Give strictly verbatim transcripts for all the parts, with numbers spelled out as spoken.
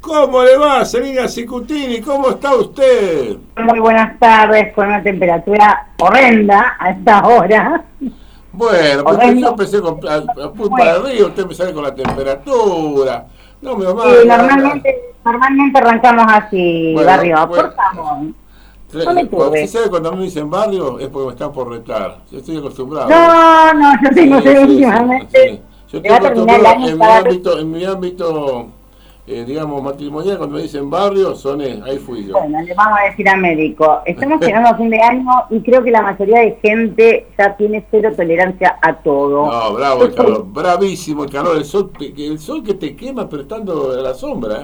¿Cómo le va, Selina Cicutini? ¿Cómo está usted? Muy buenas tardes, con una temperatura horrenda a esta hora. Bueno, pues yo empecé con a, a, bueno. para arriba, usted me sale con la temperatura. No me va sí, normalmente, normalmente arrancamos así, bueno, barrio, bueno, por favor. No me ¿Usted sabe cuando a mí me dicen barrio? Es porque me están por retar. Yo estoy acostumbrado. No, no, yo tengo sí, sí, últimamente. Sí, sí. Yo estoy acostumbrado en mi ámbito, en mi ámbito eh, digamos, matrimonial, cuando me dicen barrio, soné, ahí fui yo. Bueno, le vamos a decir a médico. Estamos llegando a fin de año y creo que la mayoría de gente ya tiene cero tolerancia a todo. No, bravo el calor, bravísimo el calor, el sol, el sol que te quema pero estando a la sombra.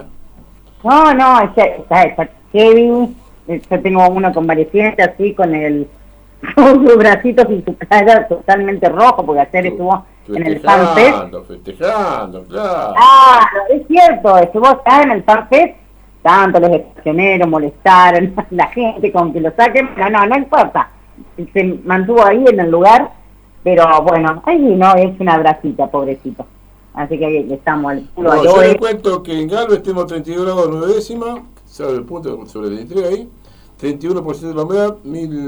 No, no, está, está, está heavy. Yo tengo uno convaleciente así con el con sus bracitos y su cara totalmente rojo porque ayer estuvo en el FanFest. Festejando, festejando, claro. Ah, es cierto, estuvo acá en el FanFest, tanto los estacioneros molestaron, la gente con que lo saquen, pero no, no importa. Se mantuvo ahí en el lugar, pero bueno, ahí no, es una bracita, pobrecito. Así que ahí estamos al puro no, yo le cuento que en Galvez tenemos treinta y dos grados nueve décimas, sabe el punto sobre el veintitrés ahí, treinta y uno por ciento de la humedad,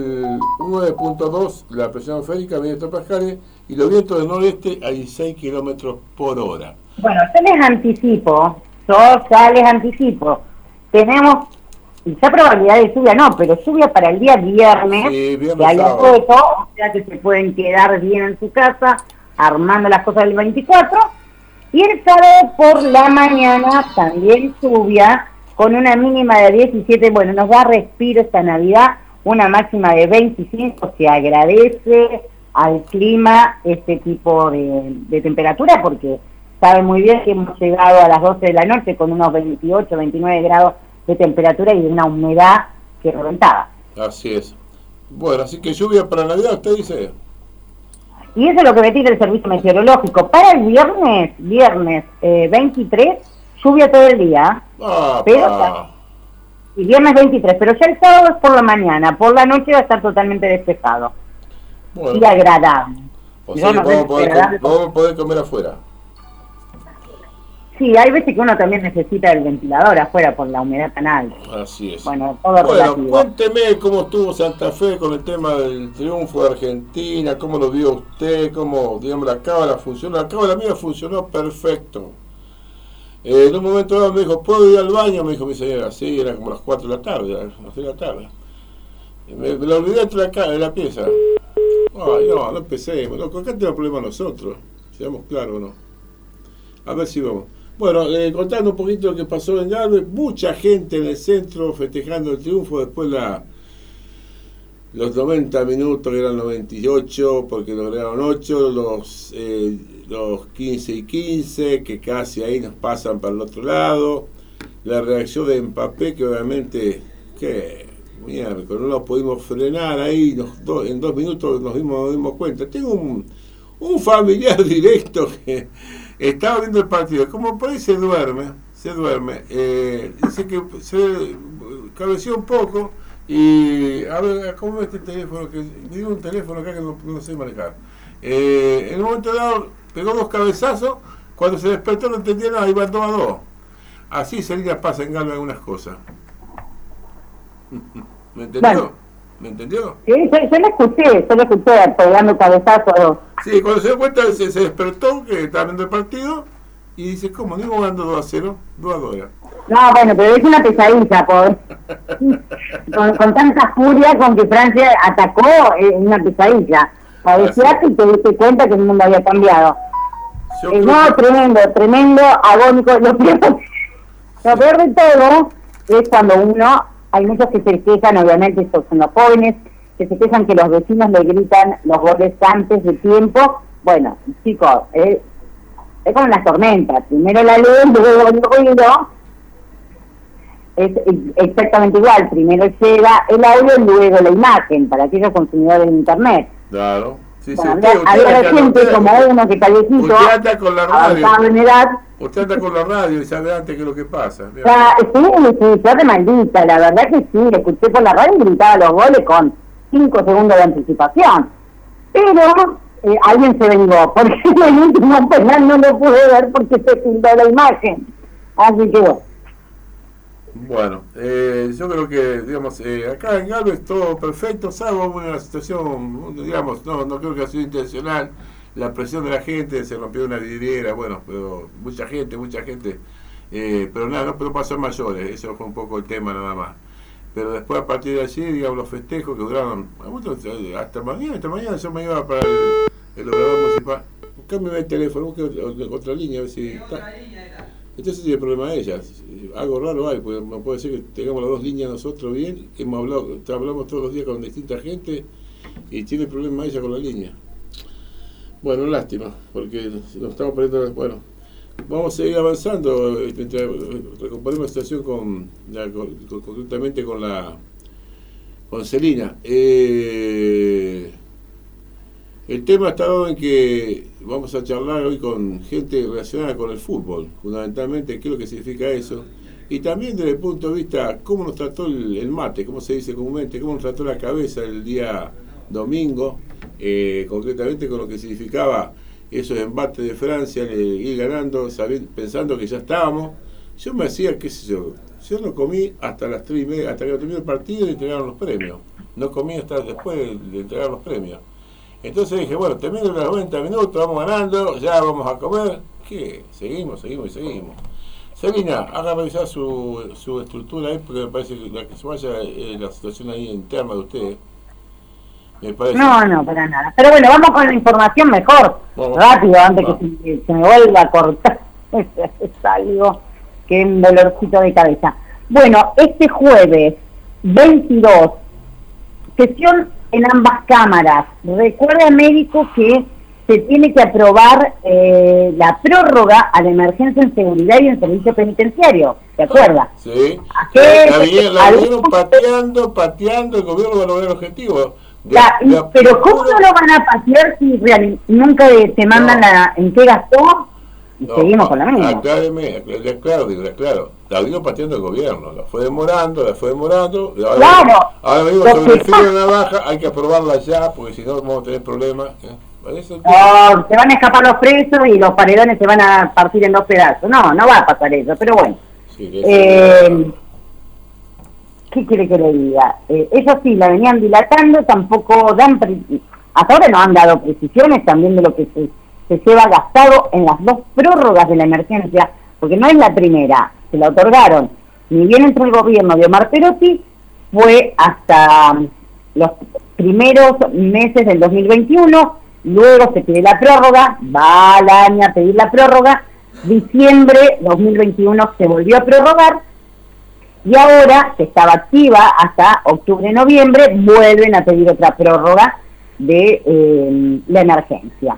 nueve punto dos la presión atmosférica, mil hectopascales, y los vientos del noreste a dieciséis kilómetros por hora. Bueno, yo les anticipo, yo ya les anticipo, tenemos ya probabilidad de lluvia, no, pero lluvia para el día viernes, sí, viernes que haya hueco, o sea que se pueden quedar bien en su casa, armando las cosas del veinticuatro, y el sábado por la mañana también lluvia, con una mínima de diecisiete, bueno, nos da respiro esta Navidad, una máxima de veinticinco, se agradece al clima este tipo de, de temperatura, porque sabe muy bien que hemos llegado a las doce de la noche con unos veintiocho, veintinueve grados de temperatura y una humedad que reventaba. Así es. Bueno, así que lluvia para Navidad, usted dice. Y eso es lo que me tira el servicio meteorológico. Para el viernes, viernes eh, veintitrés, lluvia todo el día. Ah, pero y viernes veintitrés, pero ya el sábado es por la mañana, por la noche va a estar totalmente despejado. Bueno, y agradable. O sea, no vamos, poder agradable com vamos a poder comer afuera. Sí, hay veces que uno también necesita el ventilador afuera por la humedad tan alta. Así es. Bueno, todo bueno, relativo. Cuénteme cómo estuvo Santa Fe con el tema del triunfo de Argentina, cómo lo vio usted, cómo, digamos, la cábala funcionó. La cábala mía funcionó perfecto. Eh, en un momento dado me dijo, ¿puedo ir al baño? Me dijo mi señora, sí, era como las cuatro de la tarde, las seis de la tarde. Me, me lo olvidé de la, de la pieza. Ay, no, no empecemos. No, acá tenemos problemas nosotros, seamos claros, ¿no? A ver si vamos. Bueno, eh, contando un poquito lo que pasó en Galvez, mucha gente en el centro festejando el triunfo, después la los noventa minutos eran noventa y ocho, porque lograron ocho, los, eh, los quince y quince, que casi ahí nos pasan para el otro lado, la reacción de Mbappé, que obviamente, que miércoles, no lo pudimos frenar ahí, nos, do, en dos minutos nos dimos, nos dimos cuenta. Tengo un, un familiar directo que estaba viendo el partido, como por ahí se duerme, se duerme, eh, dice que se cabeceó un poco, y a ver, ¿cómo es este teléfono? Que me dio un teléfono acá que no, no sé manejar. Eh, en un momento dado pegó dos cabezazos, cuando se despertó no entendía nada, iba dos a dos. Así Selina pasa en Galvez algunas cosas. ¿Me entendió? Bueno. ¿Me entendió? Sí, yo, yo lo escuché, yo lo escuché pegando cabezazos. Sí, cuando se dio cuenta se, se despertó, que estaba viendo el partido, y dice, ¿cómo? ¿No íbamos ganando dos a cero? dos a dos era. No, bueno, pero es una pesadilla, por con, con tanta furia con que Francia atacó, es una pesadilla. Parecía que te diste cuenta que el mundo había cambiado. Eh, no, que... tremendo, tremendo, agónico. Lo peor, lo peor de todo es cuando uno, hay muchos que se quejan, obviamente estos son los jóvenes, que se quejan que los vecinos le gritan los goles antes de tiempo. Bueno, chicos, eh, es como las tormentas, primero la luz, luego el ruido. Es exactamente igual, primero llega el audio y luego la imagen, para aquellos consumidores de internet. Claro, sí, bueno, sí. Usted, había usted gente usted, como uno que tallecito, usted anda con la radio, en edad. Usted anda con la radio y sabe antes qué es lo que pasa. Ya, sí, sí, yo de maldita, la verdad que sí, le escuché por la radio y gritaba los goles con cinco segundos de anticipación. Pero eh, alguien se vengó, porque el último penal no lo pude ver porque se pintó la imagen. Así que bueno. Bueno, eh, yo creo que, digamos, eh, acá en Galvez todo perfecto, salvo una situación, digamos, no, no creo que ha sido intencional, la presión de la gente, se rompió una vidriera, bueno, pero mucha gente, mucha gente, eh, pero nada, no, pero pasó a mayores, eso fue un poco el tema nada más. Pero después a partir de allí, digamos, los festejos que duraron, hasta mañana, hasta mañana yo me iba para el, el obrador municipal. Cámbiame el teléfono, busque otra, otra línea, a ver si está. Entonces tiene problema ella. Algo raro hay, porque no puede ser que tengamos las dos líneas nosotros bien, que hemos hablado, hablamos todos los días con distinta gente y tiene problema ella con la línea. Bueno, lástima, porque nos estamos perdiendo. Bueno, vamos a seguir avanzando mientras recomponemos la situación con, ya, con, con, concretamente con la con Celina. Eh, el tema está dado en que vamos a charlar hoy con gente relacionada con el fútbol, fundamentalmente qué es lo que significa eso, y también desde el punto de vista cómo nos trató el, el mate, cómo se dice comúnmente, cómo nos trató la cabeza el día domingo, eh, concretamente con lo que significaba esos embates de Francia, eh, ir ganando, sabiendo, pensando que ya estábamos. Yo me hacía, qué sé yo, yo no comí hasta las tres y media, hasta que terminó el partido y entregaron los premios. No comí hasta después de, de entregar los premios. Entonces dije, bueno, termino los noventa minutos, vamos ganando, ya vamos a comer. ¿Qué? Seguimos, seguimos y seguimos. Celina, haga revisar su, su estructura ahí, porque me parece que la que se vaya eh, la situación ahí interna de ustedes. Me parece. No, no, para nada. Pero bueno, vamos con la información mejor, vamos. Rápido, antes vamos. que se, se me vuelva a cortar. Es algo que es un dolorcito de cabeza. Bueno, este jueves veintidós, sesión en ambas cámaras. Recuerda, médico, que se tiene que aprobar eh, la prórroga a la emergencia en seguridad y en servicio penitenciario. ¿Se acuerda? Sí. La, bien, la vieron pateando, pateando, el gobierno va a lograr el objetivo. De, la, de, pero de, ¿cómo no lo van a patear si real, nunca te mandan no. la, en qué gastó? Y no, seguimos no, con la misma. Acláreme, claro, digo, claro. La vino pateando el gobierno, la fue demorando, la fue demorando. Ahora, claro. Ahora mismo sobre el filo de la baja hay que aprobarla ya, porque si no vamos a tener problemas. ¿eh? Eso, oh, se van a escapar los presos y los paredones se van a partir en dos pedazos. No, no va a pasar eso, pero bueno. Sí, eh, ¿Qué quiere que le diga? Eh, ellos sí, la venían dilatando, tampoco dan... Pre- hasta ahora no han dado precisiones también de lo que se, se lleva gastado en las dos prórrogas de la emergencia, porque no es la primera, se la otorgaron. Ni bien entró el gobierno de Omar Perotti, fue hasta los primeros meses del dos mil veintiuno, luego se pide la prórroga, va al año a pedir la prórroga, diciembre dos mil veintiuno se volvió a prorrogar, y ahora, que estaba activa hasta octubre-noviembre, vuelven a pedir otra prórroga de eh, la emergencia.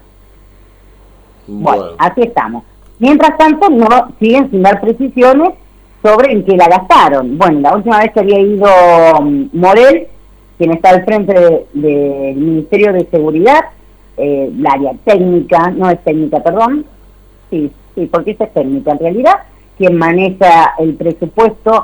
Bueno. bueno, así estamos. Mientras tanto, no siguen sin dar precisiones sobre en qué la gastaron. Bueno, la última vez que había ido um, Morel, quien está al frente del de, de Ministerio de Seguridad, eh, la área técnica, no es técnica, perdón, sí, sí, porque esa es técnica en realidad, quien maneja el presupuesto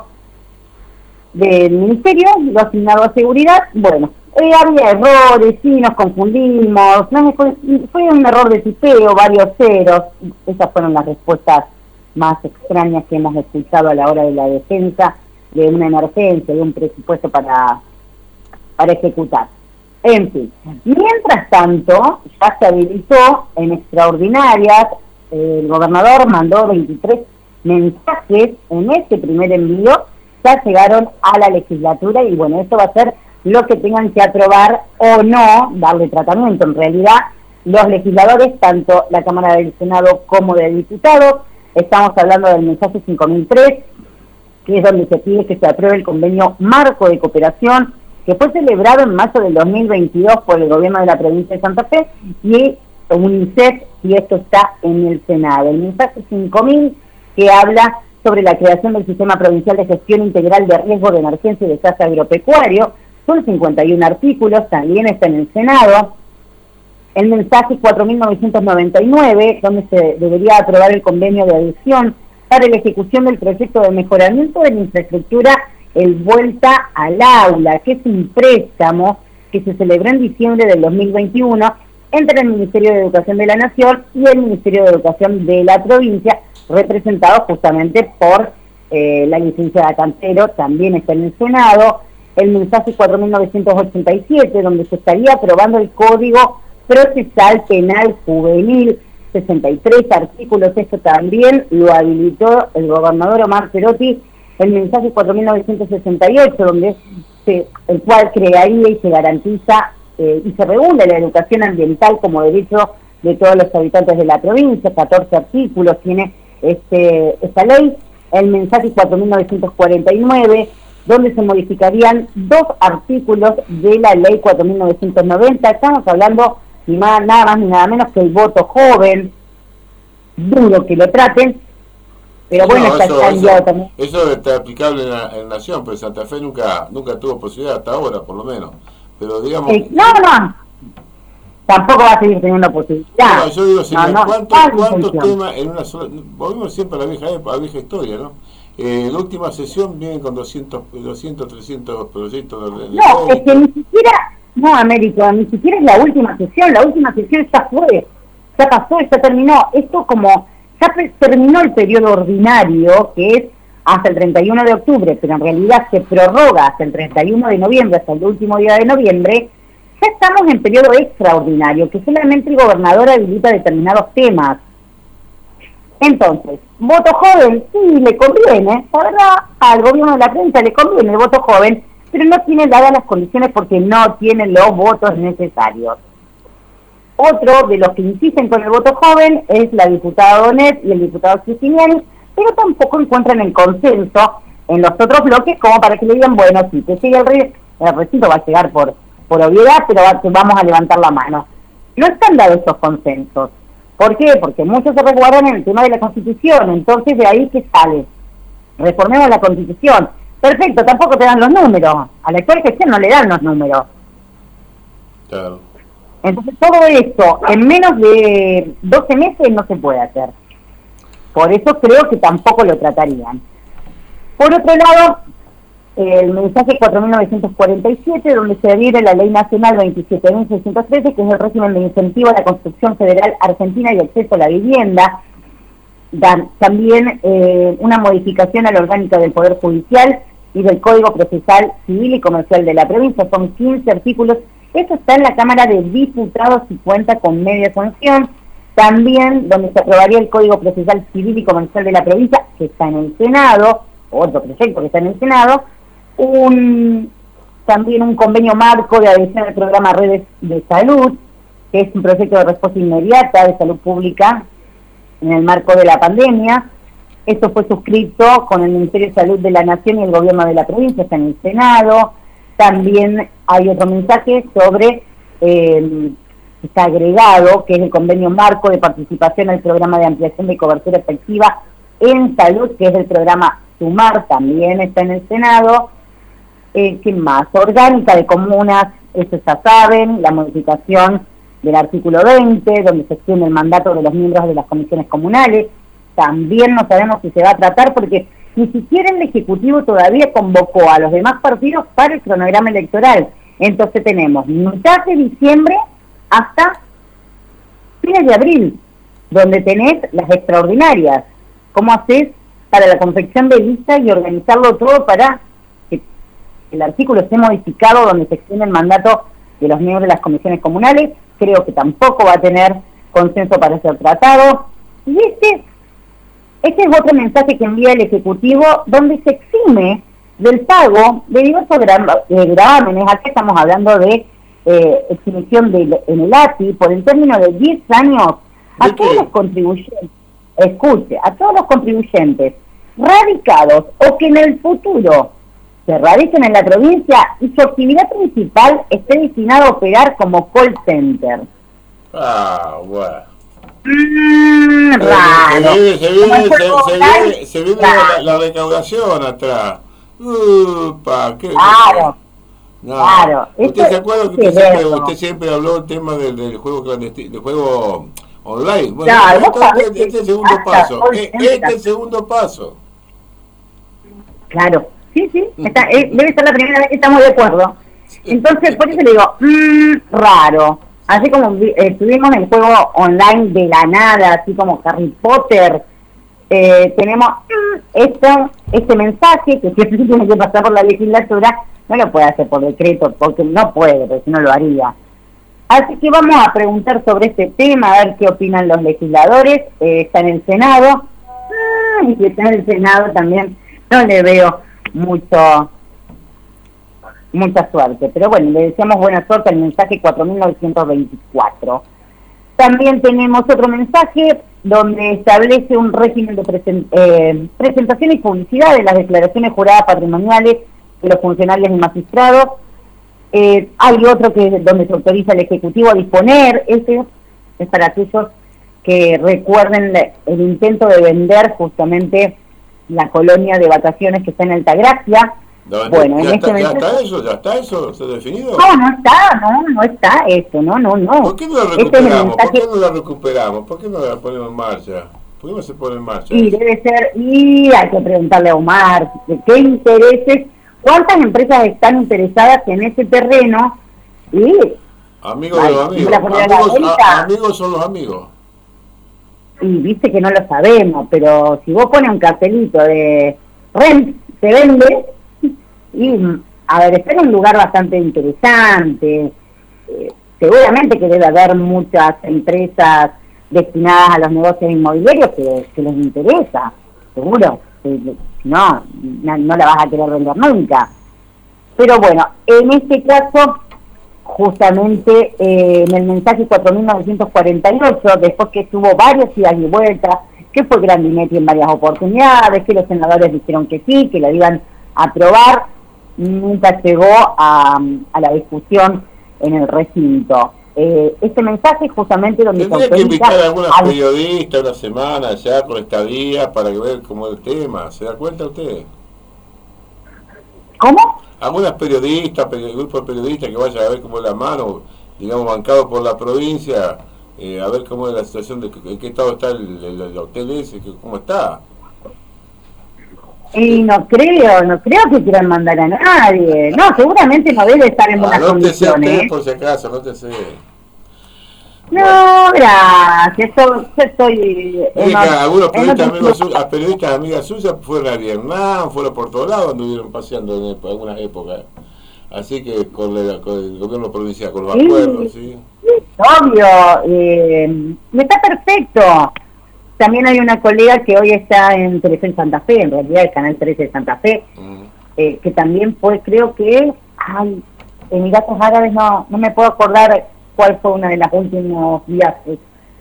del ministerio, lo asignado a seguridad. Bueno, eh, había errores, sí, nos confundimos, no, fue, fue un error de tipeo, varios ceros. Esas fueron las respuestas más extrañas que hemos escuchado a la hora de la defensa de una emergencia, de un presupuesto para, para ejecutar. En fin, mientras tanto, ya se habilitó en extraordinarias, eh, el gobernador mandó veintitrés mensajes en este primer envío, ya llegaron a la legislatura y bueno, esto va a ser lo que tengan que aprobar o no, darle tratamiento. En realidad, los legisladores, tanto la Cámara del Senado como de Diputados, estamos hablando del mensaje cinco mil tres, que es donde se pide que se apruebe el convenio marco de cooperación, que fue celebrado en marzo del dos mil veintidós por el gobierno de la provincia de Santa Fe, y UNICEF, y esto está en el Senado. El mensaje cinco mil, que habla sobre la creación del Sistema Provincial de Gestión Integral de Riesgo de Emergencia y Desastre Agropecuario, son cincuenta y uno artículos, también está en el Senado. El mensaje cuatro mil novecientos noventa y nueve, donde se debería aprobar el convenio de adhesión para la ejecución del proyecto de mejoramiento de la infraestructura El Vuelta al Aula, que es un préstamo que se celebró en diciembre del dos mil veintiuno entre el Ministerio de Educación de la Nación y el Ministerio de Educación de la provincia, representado justamente por eh, la licenciada Cantero, también está en el Senado. El mensaje cuatro mil novecientos ochenta y siete, donde se estaría aprobando el Código Procesal Penal Juvenil, sesenta y tres artículos, esto también lo habilitó el gobernador Omar Perotti. El mensaje cuatro mil novecientos sesenta y ocho, donde se, el cual crearía y se garantiza eh, y se regula la educación ambiental como derecho de todos los habitantes de la provincia, catorce artículos tiene este, esta ley. El mensaje cuatro mil novecientos cuarenta y nueve, donde se modificarían dos artículos de la ley cuatro mil novecientos noventa, estamos hablando ni más, nada más ni nada menos que el voto joven, duro que lo traten, pero no, bueno, está eso, cambiado eso, también. Eso está aplicable en, la, en Nación, pero Santa Fe nunca nunca tuvo posibilidad hasta ahora, por lo menos. Pero digamos... Eh, no, no, tampoco va a seguir teniendo posibilidad. No, yo digo, señor, no, no, ¿cuántos, ¿cuántos temas en una sola... Volvemos siempre a la vieja, a la vieja historia, ¿no? Eh, la última sesión vienen con doscientos, doscientos, trescientos proyectos de... No, es que ni siquiera... No, Américo, ni siquiera es la última sesión, la última sesión ya fue, ya pasó, ya terminó. Esto como, ya terminó el periodo ordinario, que es hasta el treinta y uno de octubre, pero en realidad se prorroga hasta el treinta y uno de noviembre, hasta el último día de noviembre. Ya estamos en periodo extraordinario, que solamente el gobernador habilita determinados temas. Entonces, voto joven, sí, le conviene, la verdad, al gobierno de la prensa le conviene el voto joven, pero no tiene dadas las condiciones porque no tienen los votos necesarios. Otro de los que insisten con el voto joven es la diputada Donet y el diputado Cristina, pero tampoco encuentran el consenso en los otros bloques como para que le digan, bueno, sí, que sigue el, re el recinto, va a llegar por, por obviedad, pero va, vamos a levantar la mano. No están dados esos consensos. ¿Por qué? Porque muchos se resguardan en el tema de la Constitución, entonces de ahí que sale. Reformemos la Constitución. Perfecto, tampoco te dan los números. A la actual gestión no le dan los números. Claro. Entonces todo esto en menos de doce meses no se puede hacer. Por eso creo que tampoco lo tratarían. Por otro lado, el mensaje cuatro mil novecientos cuarenta y siete, donde se adhiere la Ley Nacional veintisiete mil seiscientos trece, que es el régimen de incentivo a la construcción federal argentina y acceso a la vivienda. Dan también eh, una modificación a la orgánica del Poder Judicial y del Código Procesal Civil y Comercial de la provincia. Son quince artículos. Esto está en la Cámara de Diputados y cuenta con media sanción. También donde se aprobaría el Código Procesal Civil y Comercial de la provincia, que está en el Senado, otro proyecto que está en el Senado, un también un convenio marco de adhesión al programa Redes de Salud, que es un proyecto de respuesta inmediata de salud pública en el marco de la pandemia. Esto fue suscrito con el Ministerio de Salud de la Nación y el Gobierno de la provincia, está en el Senado. También hay otro mensaje sobre, eh, está agregado, que es el convenio marco de participación al programa de ampliación de cobertura efectiva en salud, que es el programa SUMAR, también está en el Senado. Eh, ¿Qué más? Orgánica de comunas, eso ya saben, la modificación del artículo veinte, donde se extiende el mandato de los miembros de las comisiones comunales. También no sabemos si se va a tratar porque ni siquiera el Ejecutivo todavía convocó a los demás partidos para el cronograma electoral. Entonces tenemos mitad de diciembre hasta fines de abril, donde tenés las extraordinarias. ¿Cómo haces para la confección de lista y organizarlo todo para que el artículo esté modificado, donde se extiende el mandato de los miembros de las comisiones comunales? Creo que tampoco va a tener consenso para ser tratado. Y este, este es otro mensaje que envía el Ejecutivo, donde se exime del pago de diversos gravámenes. Aquí estamos hablando de eh, exhibición de, en el A T I por el término de diez años a todos los contribuyentes, escuche, a todos los contribuyentes radicados o que en el futuro se radiquen en la provincia y su actividad principal esté destinada a operar como call center. Ah, bueno. Mm, raro. Se viene, se viene, se, se viene, se viene la, la recaudación atrás. Upa, ¿qué? Claro. No. Claro. ¿Usted Esto, se acuerda que usted siempre, usted siempre habló del tema del, del juego clandestino, del juego online? Bueno, claro, esto, este, este es el segundo paso. Este es el segundo paso. Claro. Sí, sí, está, eh, debe ser la primera vez que estamos de acuerdo. Entonces, por eso le digo, mmm, raro. Así como eh, tuvimos el juego online de la nada, así como Harry Potter, eh, tenemos mmm, esto este mensaje, que siempre tiene que pasar por la legislatura, no lo puede hacer por decreto, porque no puede, porque si no lo haría. Así que vamos a preguntar sobre este tema, a ver qué opinan los legisladores. Eh, está en el Senado, ah, y si está en el Senado también no le veo mucho mucha suerte. Pero bueno, le deseamos buena suerte al mensaje cuatro mil novecientos veinticuatro. También tenemos otro mensaje donde establece un régimen de present, eh, presentación y publicidad de las declaraciones juradas patrimoniales de los funcionarios y magistrados. Eh, hay otro que es donde se autoriza al Ejecutivo a disponer, ese es para aquellos que recuerden el intento de vender justamente la colonia de vacaciones que está en Altagracia. No, bueno, ya, en está, este ya momento... está eso, ya está eso, ¿se ha definido? No, no está, no, no está eso, no, no, no. ¿Por qué no la recuperamos? ¿Por qué no la recuperamos? ¿Por qué no la ponemos en marcha? ¿Por qué no se pone en marcha? Y debe ser, y hay que preguntarle a Omar, ¿de qué intereses? ¿Cuántas empresas están interesadas en ese terreno? Y amigos de los amigos. Amigos, a, amigos son los amigos. Y viste que no lo sabemos, pero si vos pones un cartelito de rent, se vende, y a ver, está en un lugar bastante interesante. Eh, seguramente que debe haber muchas empresas destinadas a los negocios inmobiliarios que, que les interesa, seguro. No, no, no la vas a querer vender nunca. Pero bueno, en este caso, justamente eh, en el mensaje cuatro mil novecientos cuarenta y ocho, después que estuvo varias idas y vueltas, que fue Grandinetti en varias oportunidades, que los senadores dijeron que sí, que la iban a aprobar, nunca llegó a, a la discusión en el recinto. Eh, este mensaje justamente donde tendría que invitar a algunas a... periodistas una semana ya con estadía para que ver cómo es el tema. ¿Se da cuenta usted? ¿Cómo? Algunas periodistas, grupos de periodistas que vayan a ver cómo es la mano, digamos, bancado por la provincia, eh, a ver cómo es la situación, de en qué estado está el, el, el hotel ese, que, cómo está. Y no creo, no creo que quieran mandar a nadie. No, seguramente no debe estar en buenas condiciones. No te sé por si acaso, no te sé. No, gracias, yo, yo estoy... En algunos periodistas, amigos suyos, a periodistas amigas suyas fueron a Vietnam, fueron por todos lados, anduvieron paseando en algunas épocas. Así que con el, con el gobierno provincial, con los sí, acuerdos, ¿sí? Obvio, eh, está perfecto. También hay una colega que hoy está en Televisión Santa Fe, en realidad el Canal trece de Santa Fe, mm. eh, que también fue, creo que, ay, Emiratos Árabes, no, no me puedo acordar cuál fue una de las últimos viajes.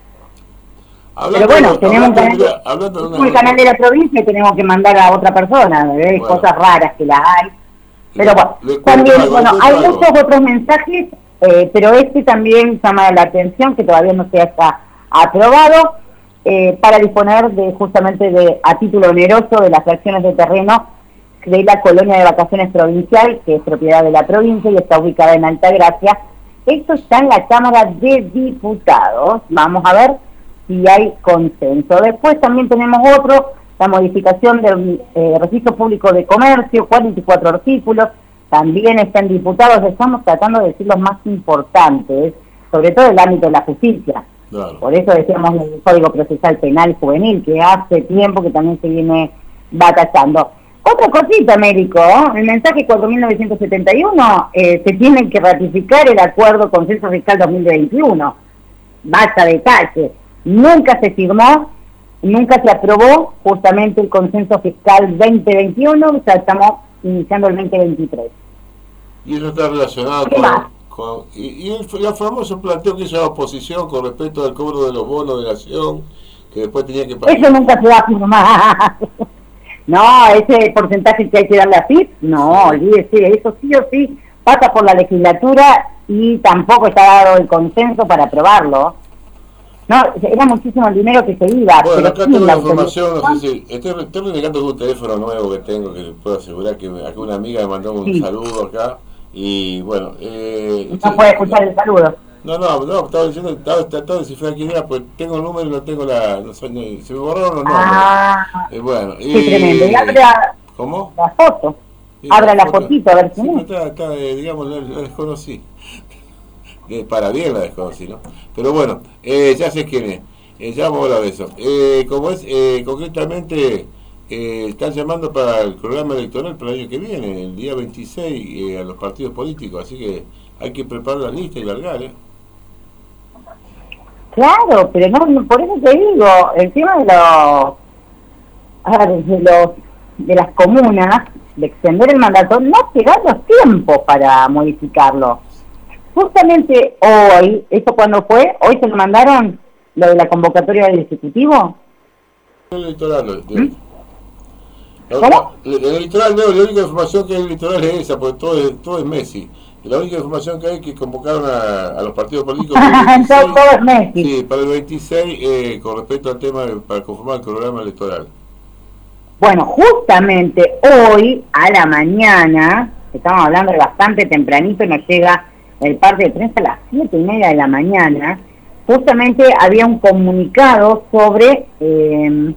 Hablando, pero bueno, tenemos hablando, canal, hablando de una... el canal de la provincia y tenemos que mandar a otra persona, ¿eh? Bueno. Cosas raras que las hay. Pero bueno, le, le también, algo, bueno, hay algo. Muchos otros mensajes, eh, pero este también llama la atención, que todavía no se ha aprobado, eh, para disponer de justamente de a título oneroso de las fracciones de terreno de la colonia de vacaciones provincial, que es propiedad de la provincia y está ubicada en Altagracia. Esto está en la Cámara de Diputados. Vamos a ver si hay consenso. Después también tenemos otro, la modificación del eh, registro público de comercio, cuarenta y cuatro artículos, también está en diputados. Estamos tratando de decir los más importantes, sobre todo el ámbito de la justicia. Claro. Por eso decíamos el Código Procesal Penal Juvenil, que hace tiempo que también se viene batallando. Otra cosita, Américo, el mensaje cuatro mil novecientos setenta y uno, eh, se tiene que ratificar el acuerdo Consenso Fiscal dos mil veintiuno. Basta detalle. Nunca se firmó, nunca se aprobó justamente el Consenso Fiscal veinte veintiuno, ya estamos iniciando el veinte veintitrés. Y eso está relacionado con... con y, y el, el famoso planteo que hizo la oposición con respecto al cobro de los bonos de nación, que después tenía que pagar. Eso nunca se va a firmar. No, ese porcentaje que hay que darle a F I P, no, olvídese, eso sí o sí pasa por la legislatura y tampoco está dado el consenso para aprobarlo. No, era muchísimo el dinero que se iba. Bueno, pero acá tengo la información, no sé si, estoy, estoy renegando con un teléfono nuevo que tengo, que puedo asegurar que acá una amiga me mandó un sí. saludo acá, y bueno... Eh, no usted, puede escuchar el saludo. No, no, no, estaba diciendo, estaba tratando de descifrar quién era, pues tengo el número y no tengo la... No sé, se me borraron los nombres. Ah, eh, bueno, y... Qué tremendo. Y abra, ¿cómo? La foto. Sí, abra la, la foto. Fotito, a ver si sí, no. Está, está, eh, digamos, la, la desconocí. Eh, para bien la desconocí, ¿no? Pero bueno, eh, ya sé quién es. Eh, ya vamos a hablar de eso. Eh, como es, eh, concretamente, eh, están llamando para el programa electoral para el año que viene, el día veintiséis, eh, a los partidos políticos, así que hay que preparar la lista y largar, ¿eh? Claro, pero no, por eso te digo, el tema de los, a ver, de los de las comunas, de extender el mandato, no te dan los tiempos para modificarlo. Justamente hoy, ¿eso cuándo fue? ¿Hoy se lo mandaron lo de la convocatoria del Ejecutivo? El electoral, de, ¿Mm? ¿Cómo? El, el litoral, no, la única información que hay en el litoral es esa, porque todo es, todo es Messi. Y la única información que hay es que convocaron a, a los partidos políticos para el veintiséis, todo, todo es Messi. Sí, para el veintiséis, eh, con respecto al tema de, para conformar el programa electoral. Bueno, justamente hoy a la mañana, estamos hablando de bastante tempranito, nos llega el parte de prensa a las siete y media de la mañana, justamente había un comunicado sobre eh,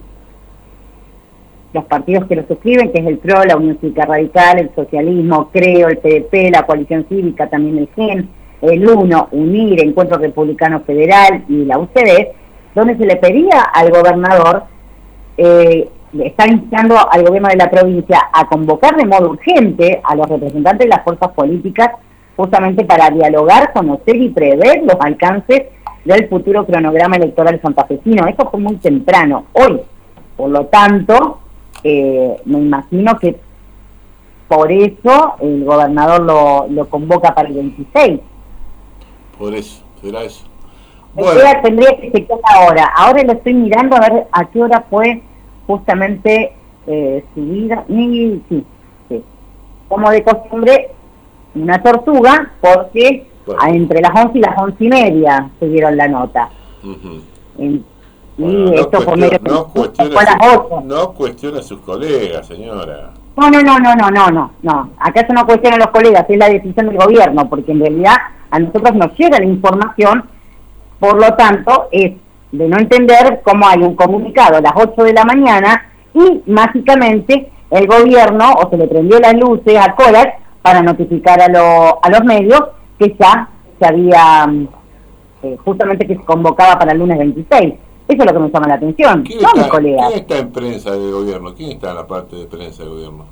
los partidos que lo suscriben, que es el P R O, la Unión Cívica Radical, el Socialismo, Creo, el P D P, la Coalición Cívica, también el G E N, el UNO, UNIR, Encuentro Republicano Federal y la U C D, donde se le pedía al gobernador, eh, está instando al gobierno de la provincia a convocar de modo urgente a los representantes de las fuerzas políticas justamente para dialogar, conocer y prever los alcances del futuro cronograma electoral santafesino. Eso fue muy temprano, hoy. Por lo tanto, eh, me imagino que por eso el gobernador lo, lo convoca para el veintiséis. Por eso, será eso. Bueno. Sea, tendría que chequear ahora. Ahora lo estoy mirando a ver a qué hora fue justamente eh, subida. Y, sí, sí. Como de costumbre, una tortuga, porque bueno, entre las once y las once y media se dieron la nota. Uh-huh. En, bueno, y no esto por medio no, cuestiona fue a las ocho. No cuestiona a sus colegas, señora. No, no, no, no, no, no, no, no. Acá eso no cuestiona a los colegas, es la decisión del gobierno, porque en realidad a nosotros nos llega la información, por lo tanto, es de no entender cómo hay un comunicado a las ocho de la mañana y mágicamente el gobierno, o se le prendió las luces a Colas para notificar a, lo, a los medios que ya se había, eh, justamente que se convocaba para el lunes veintiséis. Eso es lo que me llama la atención. ¿Quién, no está, mis colegas. ¿Quién está en prensa del gobierno? ¿Quién está en la parte de prensa del gobierno?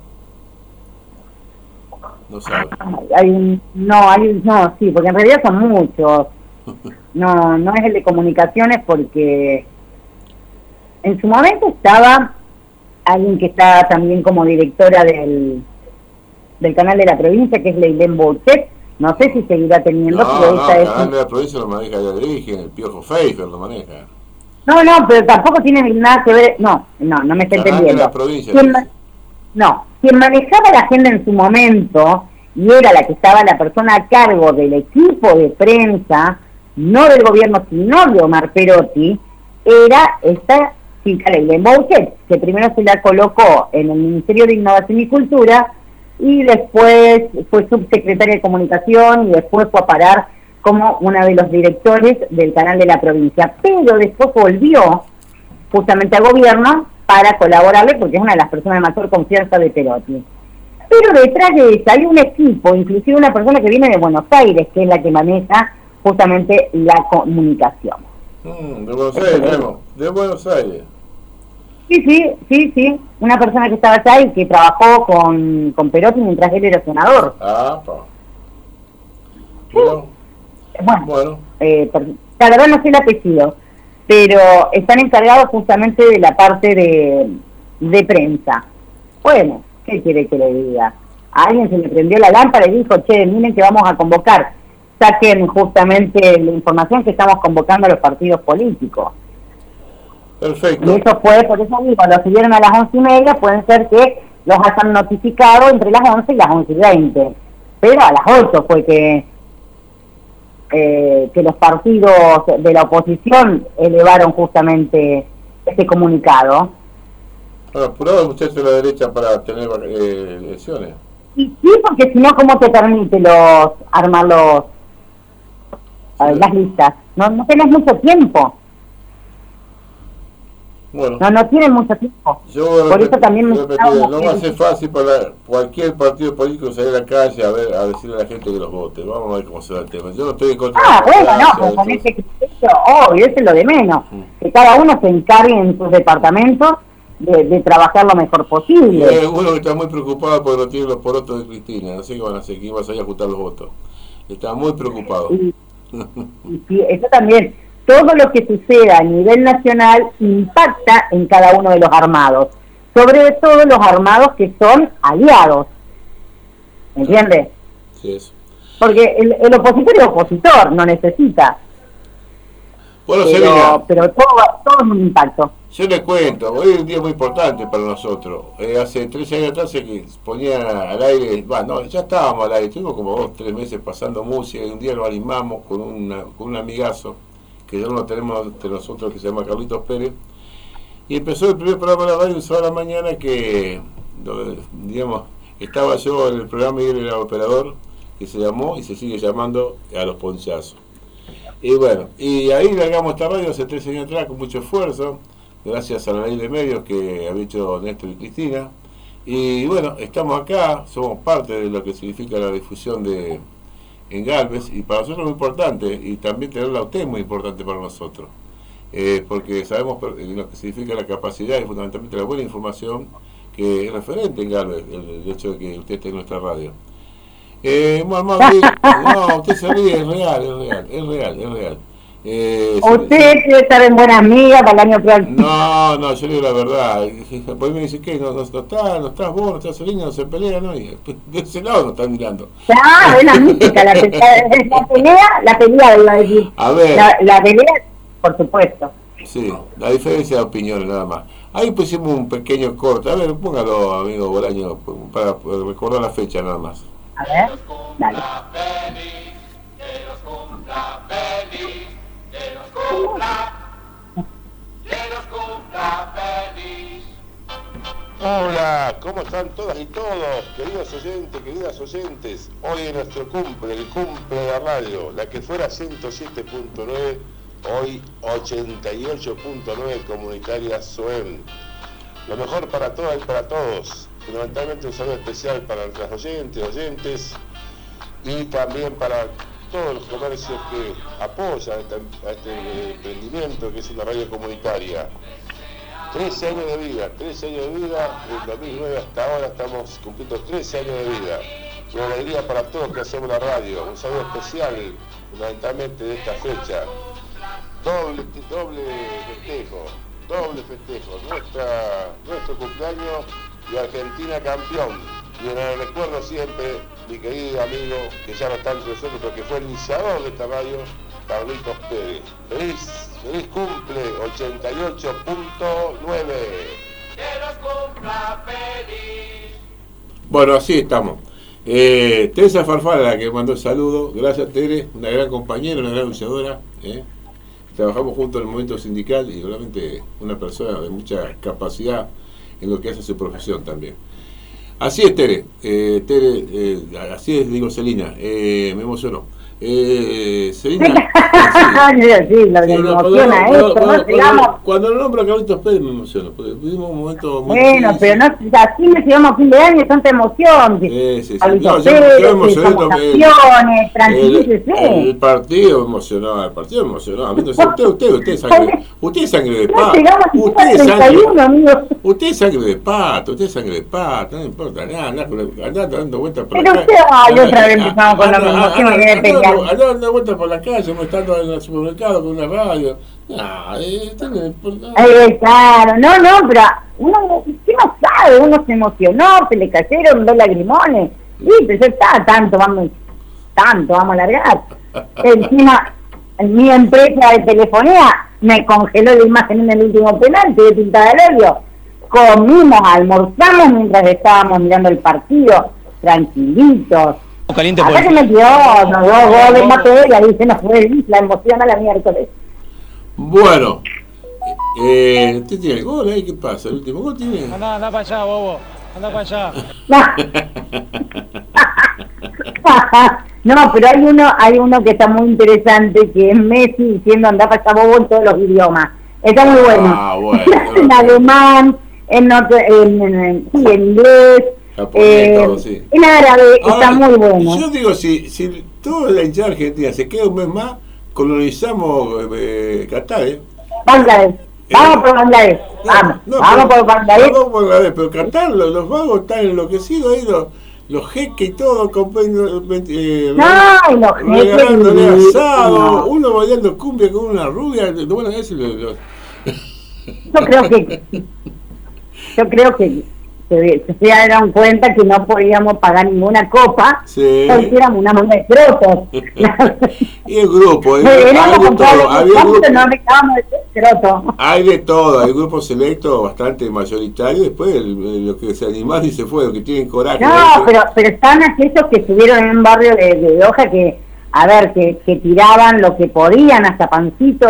No sabe. Hay un, no, hay un, no, sí, porque en realidad son muchos. No, no es el de comunicaciones porque en su momento estaba alguien que está también como directora del del canal de la provincia, que es Leilén Bouchet. No sé si seguirá teniendo. No, pero no, el canal es... de la provincia lo maneja la origen, el Piojo Pfeiffer lo maneja. No, no, pero tampoco tiene nada que ver. No, no, no me está entendiendo. De la provincia. ¿Quién ma... No, quien manejaba la agenda en su momento y era la que estaba la persona a cargo del equipo de prensa, no del gobierno, sino de Omar Perotti, era esta chica Leilén Bouchet, que primero se la colocó en el Ministerio de Innovación y Cultura y después fue subsecretaria de Comunicación y después fue a parar como una de los directores del canal de la provincia, pero después volvió justamente al gobierno para colaborarle porque es una de las personas de mayor confianza de Perotti. Pero detrás de eso hay un equipo, inclusive una persona que viene de Buenos Aires, que es la que maneja justamente la comunicación. Mm, de Buenos Aires, Memo, de Buenos Aires. Sí, sí, sí, sí, una persona que estaba allá y que trabajó con, con Perotti mientras él era senador. Ah, pa. Sí. Bueno, bueno. bueno. Eh, la verdad no sé el apellido, pero están encargados justamente de la parte de, de prensa. Bueno, ¿qué quiere que le diga? A alguien se le prendió la lámpara y dijo, che, miren que vamos a convocar. Saquen justamente la información que estamos convocando a los partidos políticos. Perfecto. Y eso fue, por eso digo, lo subieron a las once y media, pueden ser que los hayan notificado entre las once y las once y veinte. Pero a las ocho fue que, eh, que los partidos de la oposición elevaron justamente este comunicado. Bueno, apurado el muchacho de la derecha para tener eh, elecciones. Y sí, porque si no, ¿cómo te permite los armar los, sí. las listas? No, no tenés mucho tiempo. Bueno, no, no tienen mucho tiempo. Yo Por repet, eso también me repetido, no va a ser fácil para cualquier partido político salir a la calle a ver a decirle a la gente que los vote. Vamos a ver cómo se va el tema. Yo no estoy en contra ah, de la bueno, no, pues con ese criterio, obvio, eso es lo de menos. Mm. Que cada uno se encargue en sus departamentos de, de trabajar lo mejor posible. Eh, uno que está muy preocupado porque no tiene los porotos de Cristina, no sé qué van a hacer, quién va a salir a juntar los votos. Está muy preocupado. Y, y sí, eso también, todo lo que suceda a nivel nacional impacta en cada uno de los armados, sobre todo los armados que son aliados, ¿me entiendes? Sí, eso. Porque el, el opositor es opositor, no necesita. Bueno, pero, Selina, pero todo, todo es un impacto. yo le cuento, hoy es un día muy importante para nosotros. Eh, hace trece años atrás se que ponían al aire, bueno, no, ya estábamos al aire, estuvimos como dos, tres meses pasando música y un día lo animamos con, una, con un amigazo, que ya no lo tenemos entre nosotros, que se llama Carlitos Pérez, y empezó el primer programa de la radio un sábado a la mañana que, digamos, estaba yo en el programa y él era el operador, que se llamó y se sigue llamando A los Ponchazos. Y bueno, y ahí largamos esta radio hace tres años atrás con mucho esfuerzo, gracias a la ley de medios que había hecho Néstor y Cristina. Y bueno, estamos acá, somos parte de lo que significa la difusión de en Galvez, y para nosotros es muy importante, y también tenerla a usted es muy importante para nosotros, eh, porque sabemos lo que significa la capacidad y fundamentalmente la buena información que es referente en Galvez, el, el hecho de que usted esté en nuestra radio. Eh, mamá, no, usted se ríe, es real, es real, es real, es real. Eh, usted debe estar en buenas migas para el año próximo. No, no, yo digo la verdad. Después me dice que no, no, no está, no estás vos, no estás Selina, no se pelea, ¿no? Y de ese lado nos están mirando. Ah, es la mística, la, la pelea, la pelea iba a decir. A ver. La, la pelea, por supuesto. Sí, la diferencia de opiniones nada más. Ahí pusimos un pequeño corte. A ver, póngalo, amigo Bolaño, para recordar la fecha nada más. A ver, dale. Hola, ¿cómo están todas y todos? Queridos oyentes, queridas oyentes, hoy es nuestro cumple, el cumple de la radio, la que fuera ciento siete punto nueve, hoy ochenta y ocho punto nueve comunitaria S O E M. Lo mejor para todas y para todos. Fundamentalmente un saludo especial para nuestras oyentes, oyentes y también para todos los comercios que apoyan a este emprendimiento que es una radio comunitaria. trece años de vida, trece años de vida, desde dos mil nueve hasta ahora estamos cumpliendo trece años de vida. Una alegría para todos que hacemos la radio, un saludo especial fundamentalmente de esta fecha. Doble, doble festejo, doble festejo, nuestra, nuestro cumpleaños y Argentina campeón. Y en el recuerdo siempre, mi querido amigo, que ya no está entre nosotros, pero que fue el iniciador de esta radio, Carlitos Pérez. Feliz, feliz cumple, ochenta y ocho punto nueve. Que nos cumpla feliz. Bueno, así estamos. Eh, Teresa Farfara, la que mandó el saludo. Gracias, Tere, una gran compañera, una gran luchadora. ¿eh? Trabajamos juntos en el movimiento sindical y realmente una persona de mucha capacidad en lo que hace su profesión también. Así es, Tere, eh, Tere eh, así es, digo, Selina, eh, me emocionó. Eh, Selina, sí, sí, lo que sí, me emociona cuando, esto, cuando, no cuando, cuando lo nombro a Carlitos Pérez me emociono, porque vivimos un momento muy bueno, difícil. pero no, así me llevamos fin de año, tanta emoción. Sí, sí, sí. Carlitos No, yo, Pérez, yo me emocioné acciones, tranquilícese. El, el partido emocionó, el partido emocionó. A mí no sé, usted, usted, usted es sangre, usted es sangre de pato. Usted es sangre, usted es sangre de pato, usted es sangre de pato, no importa nada, anda dando vueltas por pero la calle. Pero usted, ay, otra vez empezamos con la emoción que viene peleando. Anda dando vueltas por la calle, estando en el supermercado con una radio. No, eh, no importa. Eh, claro, no, no, pero uno, ¿qué no sabe? Uno se emocionó, se le cayeron dos lagrimones. Sí, pero ya está, tanto vamos, tanto vamos a largar. Encima, mi empresa de telefonía me congeló la imagen en el último penalti de Pintada del Olio. Comimos, almorzamos mientras estábamos mirando el partido, tranquilitos. Caliente acá se metió, nos dio goles, mató y ahí se nos fue la emoción a la miércoles. Bueno, eh, ¿usted tiene el gol ahí? ¿Qué pasa? ¿El último gol tiene? Anda, anda para allá, bobo. Anda para allá. No, pero hay uno, hay uno que está muy interesante, que es Messi diciendo anda para allá, bobo, en todos los idiomas. Está muy bueno. Ah, bueno. En alemán, en, en, en, sí, en inglés. Eh, todo, sí. En árabe. Ahora, está muy bueno. Yo digo, si, si toda la hinchada argentina se queda un mes más, colonizamos eh, Qatar, ¿eh? Bangladesh. Vamos por Bangladesh, vamos, no, vamos pero, por Bangladesh. Vamos por Bangladesh, pero Qatar, los, los vagos están enloquecidos ahí, los, los jeques y todo, comprando, eh, No, y los regalándole jeques, asado, no. uno bailando cumbia con una rubia, bueno, eso lo, lo, Yo creo que, yo creo que se, se dieron cuenta que no podíamos pagar ninguna copa, sí. porque éramos una moneda de crotos. Y el grupo, el, Éramos hay de comprados todo, los había puntos, grupo, no dejábamos de ser crotos. hay de todo, hay grupos selectos bastante mayoritarios, después el, el, lo que se animaron y se fue, los que tienen coraje. No, ¿no? pero, pero están aquellos que estuvieron en un barrio de, de Doha que, a ver, que, que tiraban lo que podían, hasta pancito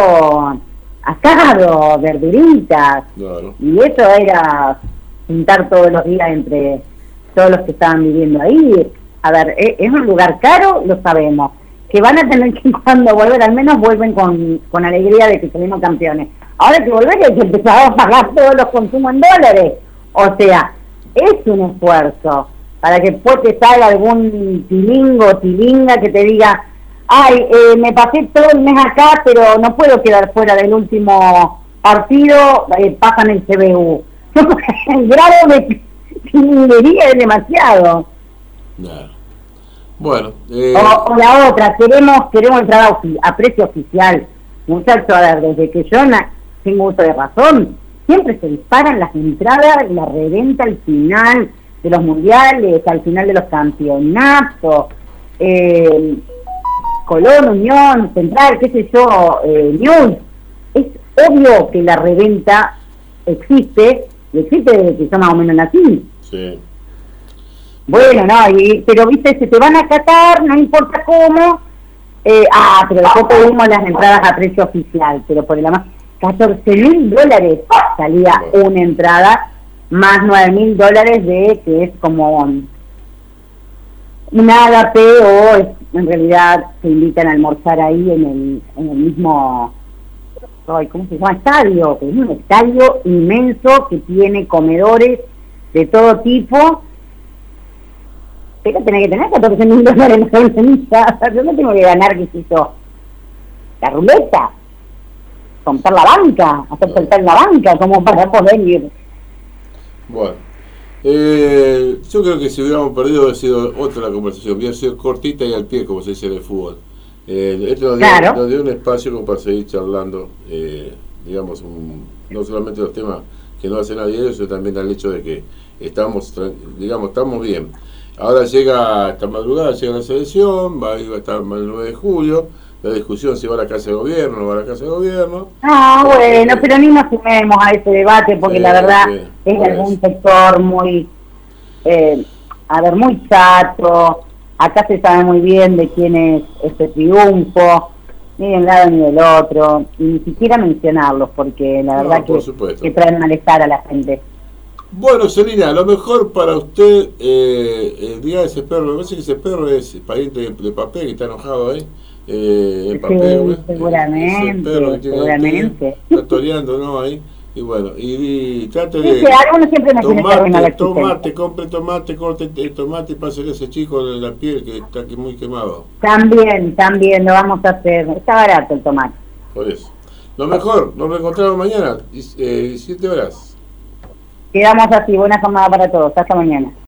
asado, verduritas, Claro. y eso era juntar todos los días entre todos los que estaban viviendo ahí. A ver, es, es un lugar caro, lo sabemos, que van a tener que cuando volver, al menos vuelven con, con alegría de que salimos campeones. Ahora que volver hay que empezar a pagar todos los consumos en dólares, o sea, es un esfuerzo para que después te salga algún tilingo o tilinga que te diga, ay, eh, me pasé todo el mes acá, pero no puedo quedar fuera del último partido, eh, pasan el C B U. El grado de tilinguería es demasiado. Claro. Bueno, eh, O, o la otra, queremos queremos entrar a, ofi- a precio oficial. Muchachos, a ver, desde que yo na- tengo uso de razón, siempre se disparan las entradas, la reventa al final de los mundiales, al final de los campeonatos, eh, Colón, Unión, Central, qué sé yo, eh, News. Es obvio que la reventa existe, y existe desde que yo más o menos nací. sí. Bueno, no, y, pero viste, se te van a Qatar, no importa cómo. Eh, ah, pero después tuvimos las entradas a precio oficial, pero por el más catorce mil dólares salía una entrada, más nueve mil dólares de que es como um, un ágape, o es, en realidad se invitan a almorzar ahí en el, en el mismo, ay, ¿cómo se llama? Estadio, que es un estadio inmenso que tiene comedores de todo tipo. Pero tenés que tener catorce mil dólares en la organiza. Yo no tengo que ganar, qué sé yo, la ruleta, comprar la banca, hacer saltar la banca, como para poder ir. Bueno, eh, yo creo que si hubiéramos perdido hubiera sido otra la conversación, hubiera sido cortita y al pie, como se dice en el fútbol. Eh, esto nos dio, Claro. nos dio un espacio como para seguir charlando, eh, digamos, un, no solamente los temas que no hacen a diario, sino también al hecho de que estamos, digamos, estamos bien. Ahora llega esta madrugada, llega la selección, va, va a estar el nueve de julio, la discusión si va a la Casa de Gobierno o no va a la Casa de Gobierno. Ah, bueno, pero ni nos sumemos a ese debate, porque Sí, la verdad sí, es por algún eso. sector muy, eh, a ver, muy chato. Acá se sabe muy bien de quién es este triunfo, ni de un lado ni del otro, y ni siquiera mencionarlos, porque la No, verdad por que, supuesto. que traen malestar a la gente. Bueno, Celina, lo mejor para usted, eh, el día de ese perro, me parece que ese perro es pariente de, de Papé, que está enojado ahí. Eh, el Sí, Papé, ¿no? seguramente, Ese perro que tiene seguramente. usted, está toreando, ¿no? Ahí. Y bueno, y, y trate Sí, de sí, algunos siempre me tienen que arruinar la tomate, tomate, existencia. compre tomate, corte el tomate y pásale a ese chico de la piel que está aquí muy quemado. También, también lo vamos a hacer. Está barato el tomate. Por eso. Lo mejor, nos reencontramos mañana, eh, diecisiete horas. Quedamos así. Buena jornada para todos. Hasta mañana.